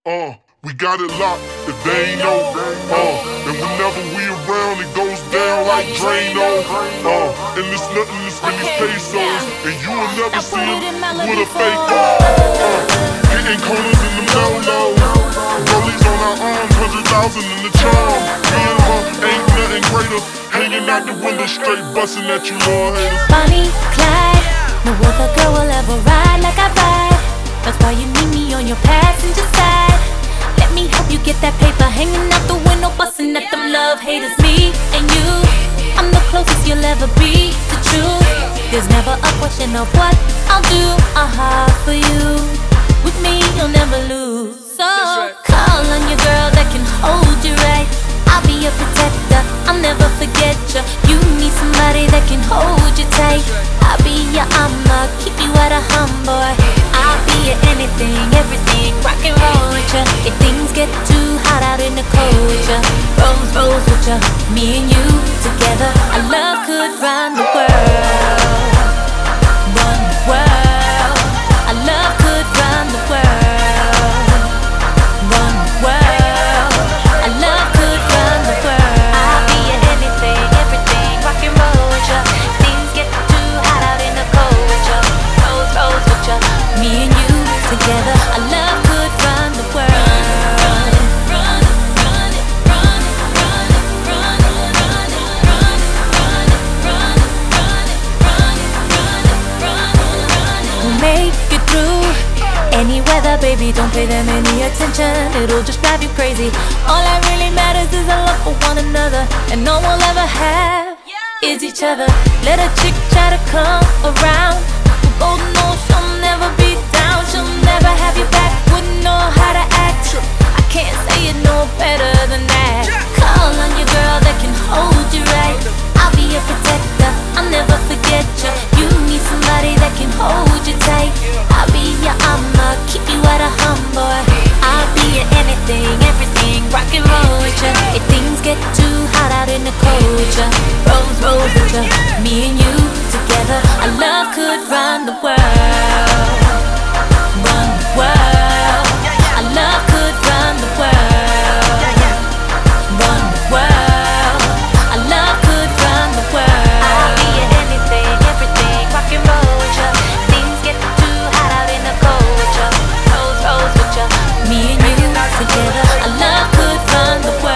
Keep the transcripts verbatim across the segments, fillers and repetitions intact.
Uh, we got it locked, if they ain't know. Uh, and whenever we around, it goes down like Drano. Uh, and it's nothing that's really pesos. And you will never see him with a fake. Uh, hitting corners in the no-nos. Rollies on our arms, hundred thousand in the charm. Me and her ain't nothing greater. Hanging out the window straight, busting at you, Lord haters. Bonnie, Clyde, no other girl will ever ride like I ride. That's why you need me on your passenger side. Let me help you get that paper, hanging out the window, busting at them love haters. Me and you, I'm the closest you'll ever be to truth. There's never a question of what I'll do, aha, for you. With me, you'll never lose. So call on your girl that can hold you right. I'll be your protector, I'll never forget you. You need somebody that can hold you tight. I'll be your I'ma keep you at a hum, boy. I'll be your anything, everything, rock and roll with ya. If things get too hot out in the cold with ya, rose, rose with ya. Me and you together, our love could run the world. Run the world. Our love could run the world. Run the world. Our love could run the world. I'll be your anything, everything, rock and roll with ya. Things get too hot out in the cold with ya, rose, rose with ya. Me and you together, our love could run the world. Make it through any weather, baby, don't pay them any attention. It'll just drive you crazy. All that really matters is a love for one another, and all we'll ever have is each other. Let a chick try to come around, we both know she'll never be down. She'll never have you back, wouldn't know how to act. I can't say it no better than that. Call on your girl that can hold you right. I'll be your protector, I'll never forget you. You need somebody that can hold you tight. I'll be your I'ma keep you at a hum, boy. I'll be your anything, everything, rock and roll with ya. If things get too hot out in the cold with ya, rose, rose with ya. Me and you together, our love could run the world. Run the world. Our love could run the world. Run the world. Our love could run the world. I'll be your anything, everything, rock and roll with ya. Things get too hot out in the cold with ya, rose, rose with ya. Me and you together, our love could run the world.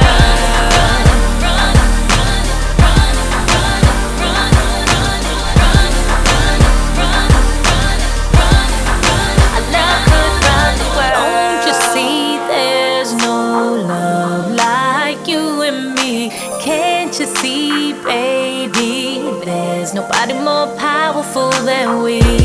Our love could run the world. Don't you see there's no love like you and me? Can't you see, baby, there's nobody more powerful than we.